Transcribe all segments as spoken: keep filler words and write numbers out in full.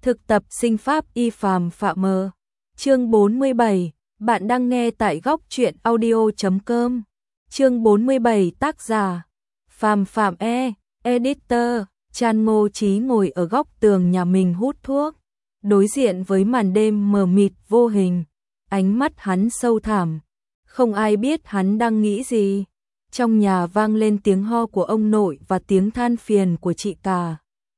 Thực tập sinh pháp y phàm phạm mờ. Chương bốn mươi bảy, bạn đang nghe tại góc truyện audio chấm com. Chương bốn mươi bảy tác giả Phàm Phạm E, editor. Chan Ngô Chí ngồi ở góc tường nhà mình hút thuốc, đối diện với màn đêm mờ mịt vô hình, ánh mắt hắn sâu thẳm, không ai biết hắn đang nghĩ gì. Trong nhà vang lên tiếng ho của ông nội và tiếng than phiền của chị cả.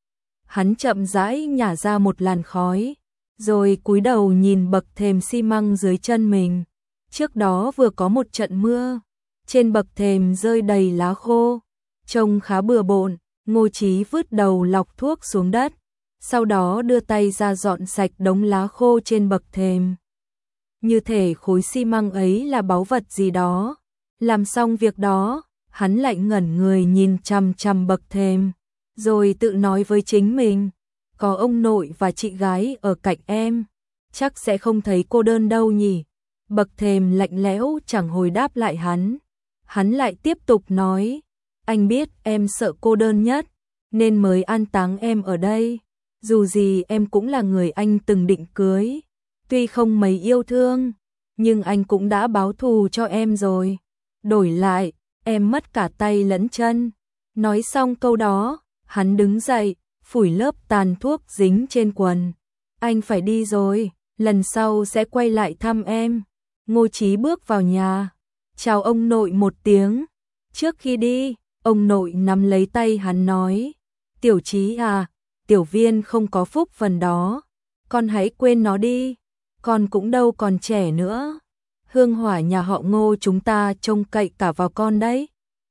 Hắn chậm rãi nhả ra một làn khói, rồi cúi đầu nhìn bậc thềm xi măng dưới chân mình. Trước đó vừa có một trận mưa, trên bậc thềm rơi đầy lá khô, trông khá bừa bộn. Ngô Chí vứt đầu lọc thuốc xuống đất, sau đó đưa tay ra dọn sạch đống lá khô trên bậc thềm. Như thể khối xi măng ấy là báu vật gì đó. Làm xong việc đó, hắn lại ngẩn người nhìn chằm chằm bậc thềm, rồi tự nói với chính mình, có ông nội và chị gái ở cạnh em, chắc sẽ không thấy cô đơn đâu nhỉ. Bậc thềm lạnh lẽo chẳng hồi đáp lại hắn. Hắn lại tiếp tục nói, anh biết em sợ cô đơn nhất, nên mới an táng em ở đây. Dù gì em cũng là người anh từng định cưới, tuy không mấy yêu thương, nhưng anh cũng đã báo thù cho em rồi. Đổi lại, em mất cả tay lẫn chân. Nói xong câu đó, hắn đứng dậy, phủi lớp tàn thuốc dính trên quần. Anh phải đi rồi, lần sau sẽ quay lại thăm em. Ngô Chí bước vào nhà, chào ông nội một tiếng. Trước khi đi, ông nội nắm lấy tay hắn nói, Tiểu Chí à, Tiểu Viên không có phúc phần đó, con hãy quên nó đi, con cũng đâu còn trẻ nữa. Hương hỏa nhà họ Ngô chúng ta trông cậy cả vào con đấy.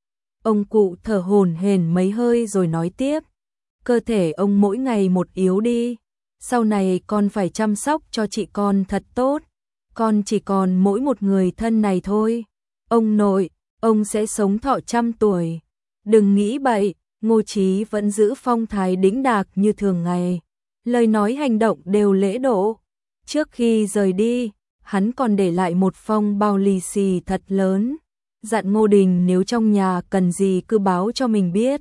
Ông cụ thở hổn hển mấy hơi rồi nói tiếp, cơ thể ông mỗi ngày một yếu đi, sau này con phải chăm sóc cho chị con thật tốt, con chỉ còn mỗi một người thân này thôi. Ông nội, ông sẽ sống thọ trăm tuổi. Đừng nghĩ bậy. Ngô Chí vẫn giữ phong thái đĩnh đạc như thường ngày, lời nói hành động đều lễ độ. Trước khi rời đi, hắn còn để lại một phong bao lì xì thật lớn, dặn Ngô Đình nếu trong nhà cần gì cứ báo cho mình biết.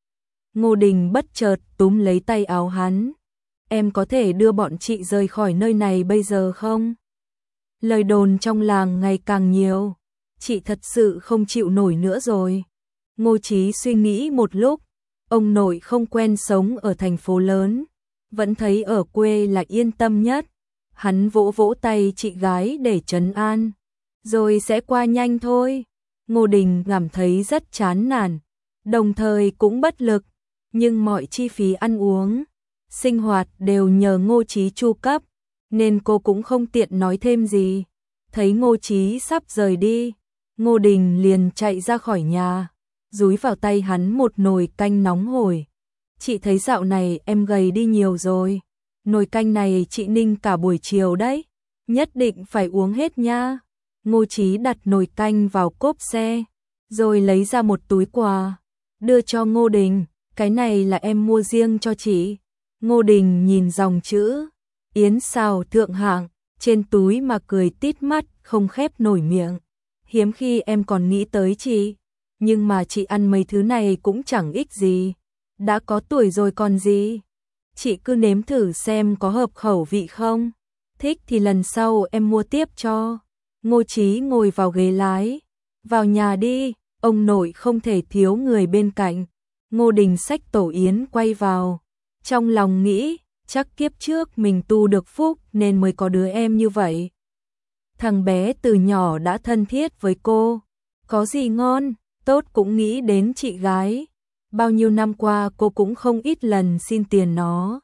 Ngô Đình bất chợt túm lấy tay áo hắn, em có thể đưa bọn chị rời khỏi nơi này bây giờ không? Lời đồn trong làng ngày càng nhiều, chị thật sự không chịu nổi nữa rồi. Ngô Chí suy nghĩ một lúc, ông nội không quen sống ở thành phố lớn, vẫn thấy ở quê là yên tâm nhất. Hắn vỗ vỗ tay chị gái để trấn an, rồi sẽ qua nhanh thôi. Ngô Đình cảm thấy rất chán nản, đồng thời cũng bất lực, nhưng mọi chi phí ăn uống, sinh hoạt đều nhờ Ngô Chí chu cấp, nên cô cũng không tiện nói thêm gì. Thấy Ngô Chí sắp rời đi, Ngô Đình liền chạy ra khỏi nhà, dúi vào tay hắn một nồi canh nóng hổi. Chị thấy dạo này em gầy đi nhiều rồi, nồi canh này chị ninh cả buổi chiều đấy, nhất định phải uống hết nha. Ngô Chí đặt nồi canh vào cốp xe, rồi lấy ra một túi quà, đưa cho Ngô Đình, cái này là em mua riêng cho chị. Ngô Đình nhìn dòng chữ Yến xào thượng hạng trên túi mà cười tít mắt không khép nổi miệng. Hiếm khi em còn nghĩ tới chị, nhưng mà chị ăn mấy thứ này cũng chẳng ích gì, đã có tuổi rồi còn gì. Chị cứ nếm thử xem có hợp khẩu vị không, thích thì lần sau em mua tiếp cho. Ngô Chí ngồi vào ghế lái, vào nhà đi, ông nội không thể thiếu người bên cạnh. Ngô Đình xách tổ yến quay vào, trong lòng nghĩ, chắc kiếp trước mình tu được phúc nên mới có đứa em như vậy. Thằng bé từ nhỏ đã thân thiết với cô, có gì ngon, tốt cũng nghĩ đến chị gái. Bao nhiêu năm qua cô cũng không ít lần xin tiền nó,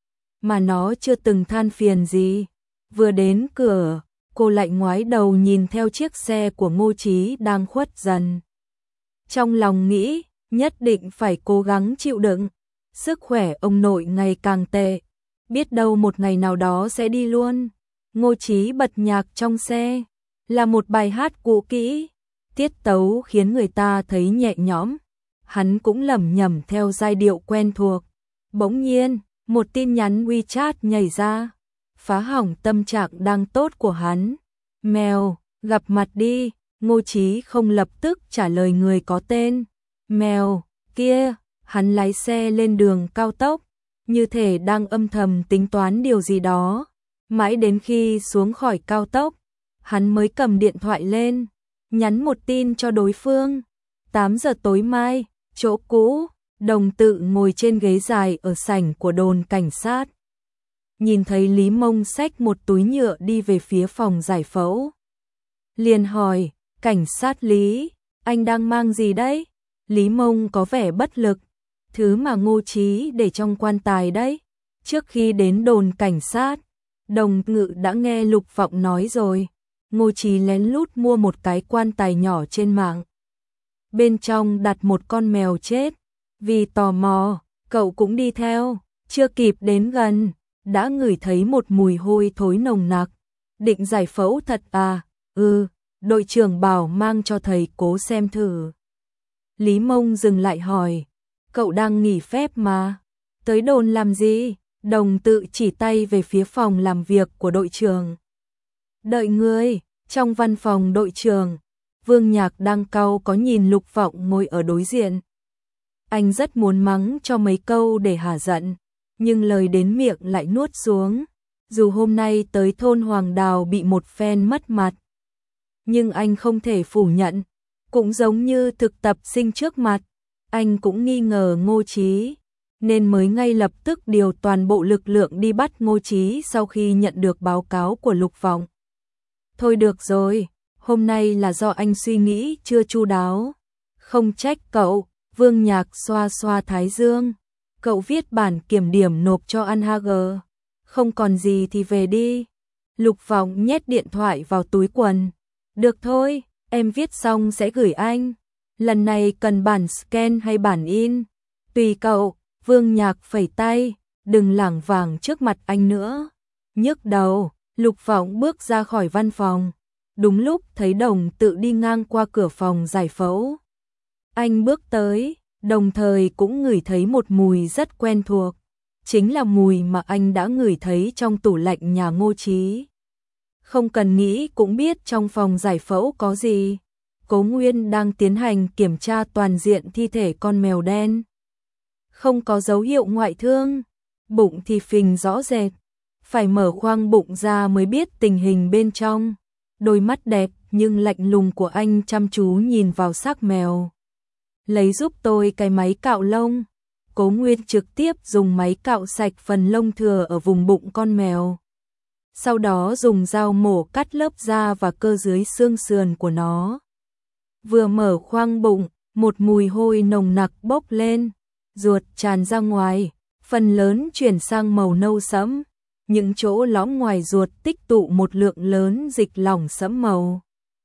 mà nó chưa từng than phiền gì. Vừa đến cửa, cô lại ngoái đầu nhìn theo chiếc xe của Ngô Chí đang khuất dần. Trong lòng nghĩ, nhất định phải cố gắng chịu đựng. Sức khỏe ông nội ngày càng tệ, biết đâu một ngày nào đó sẽ đi luôn. Ngô Chí bật nhạc trong xe, là một bài hát cũ kỹ, tiết tấu khiến người ta thấy nhẹ nhõm. Hắn cũng lẩm nhẩm theo giai điệu quen thuộc. Bỗng nhiên, một tin nhắn WeChat nhảy ra, phá hỏng tâm trạng đang tốt của hắn. Mèo, gặp mặt đi. Ngô Chí không lập tức trả lời người có tên. Mèo, kia, hắn lái xe lên đường cao tốc, như thể đang âm thầm tính toán điều gì đó. Mãi đến khi xuống khỏi cao tốc, hắn mới cầm điện thoại lên, nhắn một tin cho đối phương. tám giờ tối mai, chỗ cũ, Đồng Tự ngồi trên ghế dài ở sảnh của đồn cảnh sát. Nhìn thấy Lý Mông xách một túi nhựa đi về phía phòng giải phẫu. Liền hỏi, cảnh sát Lý, anh đang mang gì đấy? Lý Mông có vẻ bất lực, thứ mà Ngô Chí để trong quan tài đấy. Trước khi đến đồn cảnh sát, Đồng Ngự đã nghe Lục Vọng nói rồi. Ngô Chí lén lút mua một cái quan tài nhỏ trên mạng. Bên trong đặt một con mèo chết. Vì tò mò, cậu cũng đi theo, chưa kịp đến gần, đã ngửi thấy một mùi hôi thối nồng nặc. Định giải phẫu thật à? Ừ, đội trưởng bảo mang cho thầy Cố xem thử. Lý Mông dừng lại hỏi, cậu đang nghỉ phép mà, tới đồn làm gì? Đồng Tự chỉ tay về phía phòng làm việc của đội trưởng. Đợi ngươi. Trong văn phòng đội trưởng, Vương Nhạc đang cau có nhìn Lục Vọng ngồi ở đối diện. Anh rất muốn mắng cho mấy câu để hả giận, nhưng lời đến miệng lại nuốt xuống. Dù hôm nay tới thôn Hoàng Đào bị một phen mất mặt, nhưng anh không thể phủ nhận, cũng giống như thực tập sinh trước mặt, anh cũng nghi ngờ Ngô Chí, nên mới ngay lập tức điều toàn bộ lực lượng đi bắt Ngô Chí sau khi nhận được báo cáo của Lục Vọng. Thôi được rồi, hôm nay là do anh suy nghĩ chưa chu đáo. Không trách cậu. Vương Nhạc xoa xoa thái dương. Cậu viết bản kiểm điểm nộp cho An Ha G. Không còn gì thì về đi. Lục Vọng nhét điện thoại vào túi quần. Được thôi, em viết xong sẽ gửi anh. Lần này cần bản scan hay bản in? Tùy cậu. Vương Nhạc phẩy tay. Đừng lảng vảng trước mặt anh nữa. Nhức đầu. Lục Vọng bước ra khỏi văn phòng. Đúng lúc thấy Đồng Tự đi ngang qua cửa phòng giải phẫu. Anh bước tới, đồng thời cũng ngửi thấy một mùi rất quen thuộc. Chính là mùi mà anh đã ngửi thấy trong tủ lạnh nhà Ngô Chí. Không cần nghĩ cũng biết trong phòng giải phẫu có gì. Cố Nguyên đang tiến hành kiểm tra toàn diện thi thể con mèo đen. Không có dấu hiệu ngoại thương, bụng thì phình rõ rệt. Phải mở khoang bụng ra mới biết tình hình bên trong. Đôi mắt đẹp nhưng lạnh lùng của anh chăm chú nhìn vào xác mèo. Lấy giúp tôi cái máy cạo lông. Cố Nguyên trực tiếp dùng máy cạo sạch phần lông thừa ở vùng bụng con mèo. Sau đó dùng dao mổ cắt lớp da và cơ dưới xương sườn của nó. Vừa mở khoang bụng, một mùi hôi nồng nặc bốc lên, ruột tràn ra ngoài, phần lớn chuyển sang màu nâu sẫm. Những chỗ lõm ngoài ruột tích tụ một lượng lớn dịch lỏng sẫm màu.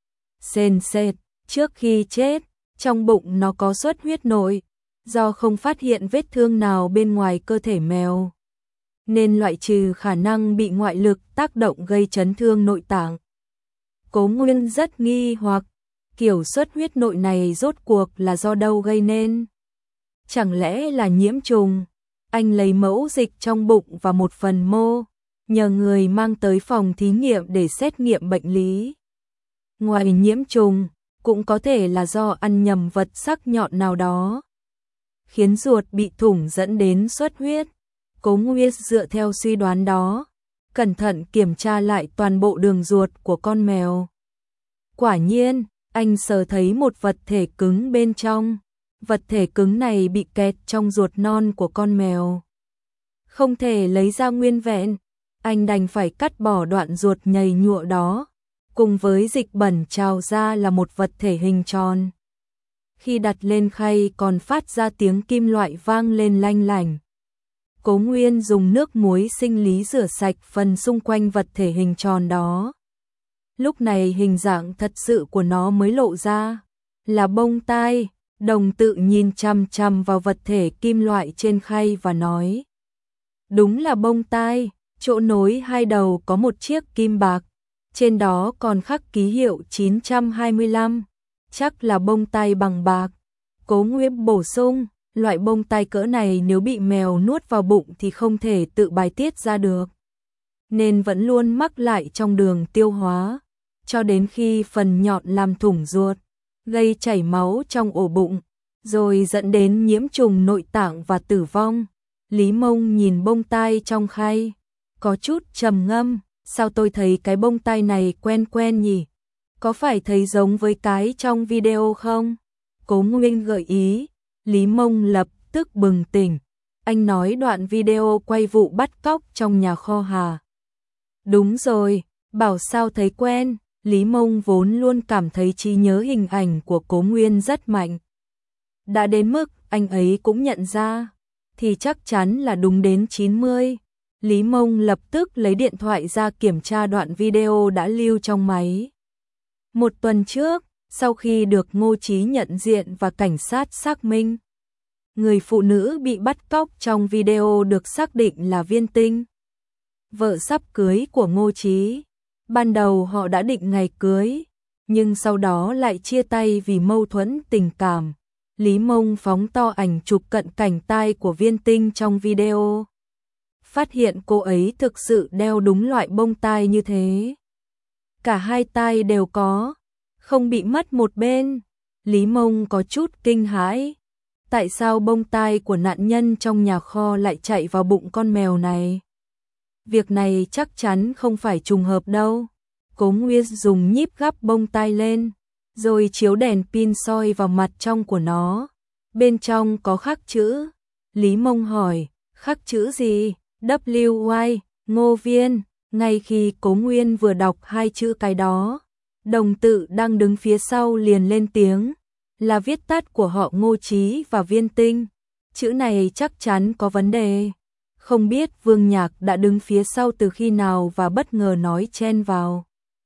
Sền sệt, trước khi chết, trong bụng nó có xuất huyết nội, do không phát hiện vết thương nào bên ngoài cơ thể mèo, nên loại trừ khả năng bị ngoại lực tác động gây chấn thương nội tạng. Cố Nguyên rất nghi hoặc, kiểu xuất huyết nội này rốt cuộc là do đâu gây nên? Chẳng lẽ là nhiễm trùng? Anh lấy mẫu dịch trong bụng và một phần mô, nhờ người mang tới phòng thí nghiệm để xét nghiệm bệnh lý. Ngoài nhiễm trùng, cũng có thể là do ăn nhầm vật sắc nhọn nào đó, khiến ruột bị thủng dẫn đến xuất huyết. Cố Nguyên dựa theo suy đoán đó, cẩn thận kiểm tra lại toàn bộ đường ruột của con mèo. Quả nhiên, anh sờ thấy một vật thể cứng bên trong. Vật thể cứng này bị kẹt trong ruột non của con mèo. Không thể lấy ra nguyên vẹn, anh đành phải cắt bỏ đoạn ruột nhầy nhụa đó, cùng với dịch bẩn trào ra là một vật thể hình tròn. Khi đặt lên khay còn phát ra tiếng kim loại vang lên lanh lảnh. Cố Nguyên dùng nước muối sinh lý rửa sạch phần xung quanh vật thể hình tròn đó. Lúc này hình dạng thật sự của nó mới lộ ra, là bông tai. Đồng Tự nhìn chằm chằm vào vật thể kim loại trên khay và nói. Đúng là bông tai, chỗ nối hai đầu có một chiếc kim bạc, trên đó còn khắc ký hiệu chín trăm hai mươi lăm, chắc là bông tai bằng bạc. Cố Nguyên bổ sung, loại bông tai cỡ này nếu bị mèo nuốt vào bụng thì không thể tự bài tiết ra được, nên vẫn luôn mắc lại trong đường tiêu hóa, cho đến khi phần nhọn làm thủng ruột, gây chảy máu trong ổ bụng, rồi dẫn đến nhiễm trùng nội tạng và tử vong. Lý Mông nhìn bông tai trong khay, có chút trầm ngâm, sao tôi thấy cái bông tai này quen quen nhỉ? Có phải thấy giống với cái trong video không? Cố Nguyên gợi ý, Lý Mông lập tức bừng tỉnh. Anh nói đoạn video quay vụ bắt cóc trong nhà kho hà. Đúng rồi, bảo sao thấy quen, Lý Mông vốn luôn cảm thấy trí nhớ hình ảnh của Cố Nguyên rất mạnh. Đã đến mức anh ấy cũng nhận ra, thì chắc chắn là đúng đến chín mươi. Lý Mông lập tức lấy điện thoại ra kiểm tra đoạn video đã lưu trong máy. Một tuần trước, sau khi được Ngô Chí nhận diện và cảnh sát xác minh, người phụ nữ bị bắt cóc trong video được xác định là Viên Tinh, vợ sắp cưới của Ngô Chí. Ban đầu họ đã định ngày cưới, nhưng sau đó lại chia tay vì mâu thuẫn tình cảm. Lý Mông phóng to ảnh chụp cận cảnh tai của Viên Tinh trong video. Phát hiện cô ấy thực sự đeo đúng loại bông tai như thế. Cả hai tai đều có, không bị mất một bên. Lý Mông có chút kinh hãi. Tại sao bông tai của nạn nhân trong nhà kho lại chạy vào bụng con mèo này? Việc này chắc chắn không phải trùng hợp đâu. Cố Nguyên dùng nhíp gắp bông tai lên, rồi chiếu đèn pin soi vào mặt trong của nó. Bên trong có khắc chữ. Lý Mông hỏi, khắc chữ gì? W Y, Ngô Viên. Ngay khi Cố Nguyên vừa đọc hai chữ cái đó, đồng tự đang đứng phía sau liền lên tiếng, là viết tắt của họ Ngô Chí và Viên Tinh. Chữ này chắc chắn có vấn đề. Không biết Vương Nhạc đã đứng phía sau từ khi nào và bất ngờ nói chen vào.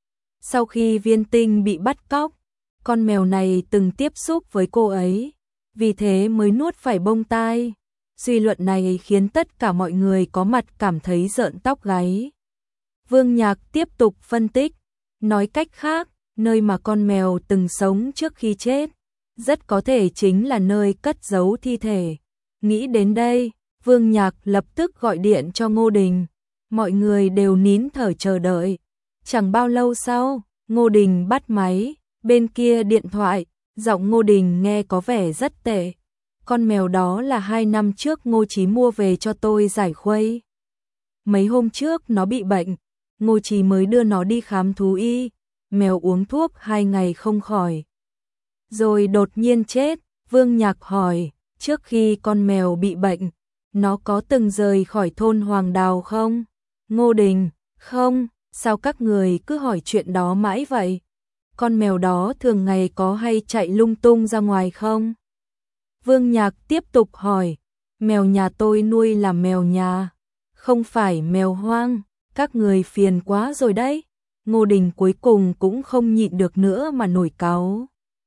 Sau khi Viên Tinh bị bắt cóc, con mèo này từng tiếp xúc với cô ấy, vì thế mới nuốt phải bông tai. Suy luận này khiến tất cả mọi người có mặt cảm thấy rợn tóc gáy. Vương Nhạc tiếp tục phân tích, nói cách khác, nơi mà con mèo từng sống trước khi chết, rất có thể chính là nơi cất giấu thi thể. Nghĩ đến đây, Vương Nhạc lập tức gọi điện cho Ngô Đình. Mọi người đều nín thở chờ đợi. Chẳng bao lâu sau, Ngô Đình bắt máy, bên kia điện thoại, giọng Ngô Đình nghe có vẻ rất tệ. Con mèo đó là hai năm trước Ngô Chí mua về cho tôi giải khuây. Mấy hôm trước nó bị bệnh, Ngô Chí mới đưa nó đi khám thú y. Mèo uống thuốc hai ngày không khỏi, rồi đột nhiên chết. Vương Nhạc hỏi, trước khi con mèo bị bệnh, nó có từng rời khỏi thôn Hoàng Đào không? Ngô Đình, không, sao các người cứ hỏi chuyện đó mãi vậy? Con mèo đó thường ngày có hay chạy lung tung ra ngoài không? Vương Nhạc tiếp tục hỏi, mèo nhà tôi nuôi là mèo nhà, không phải mèo hoang, các người phiền quá rồi đấy. Ngô Đình cuối cùng cũng không nhịn được nữa mà nổi cáu.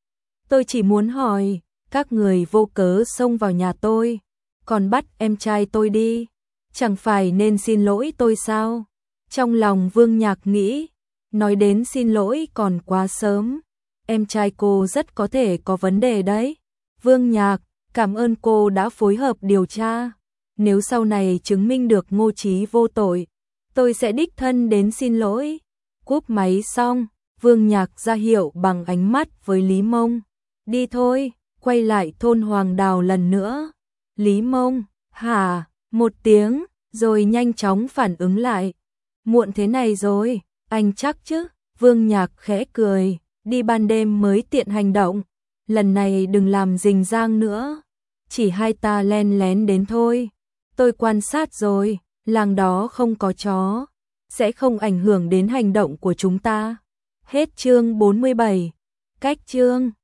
Tôi chỉ muốn hỏi, các người vô cớ xông vào nhà tôi, còn bắt em trai tôi đi, chẳng phải nên xin lỗi tôi sao? Trong lòng Vương Nhạc nghĩ, nói đến xin lỗi còn quá sớm, em trai cô rất có thể có vấn đề đấy. Vương Nhạc, cảm ơn cô đã phối hợp điều tra. Nếu sau này chứng minh được Ngô Chí vô tội, tôi sẽ đích thân đến xin lỗi. Cúp máy xong, Vương Nhạc ra hiệu bằng ánh mắt với Lý Mông. Đi thôi, quay lại thôn Hoàng Đào lần nữa. Lý Mông, hả, một tiếng, rồi nhanh chóng phản ứng lại. Muộn thế này rồi, anh chắc chứ? Vương Nhạc khẽ cười, đi ban đêm mới tiện hành động. Lần này đừng làm rình rang nữa. Chỉ hai ta len lén đến thôi. Tôi quan sát rồi, làng đó không có chó, sẽ không ảnh hưởng đến hành động của chúng ta. Hết chương bốn mươi bảy. Cách chương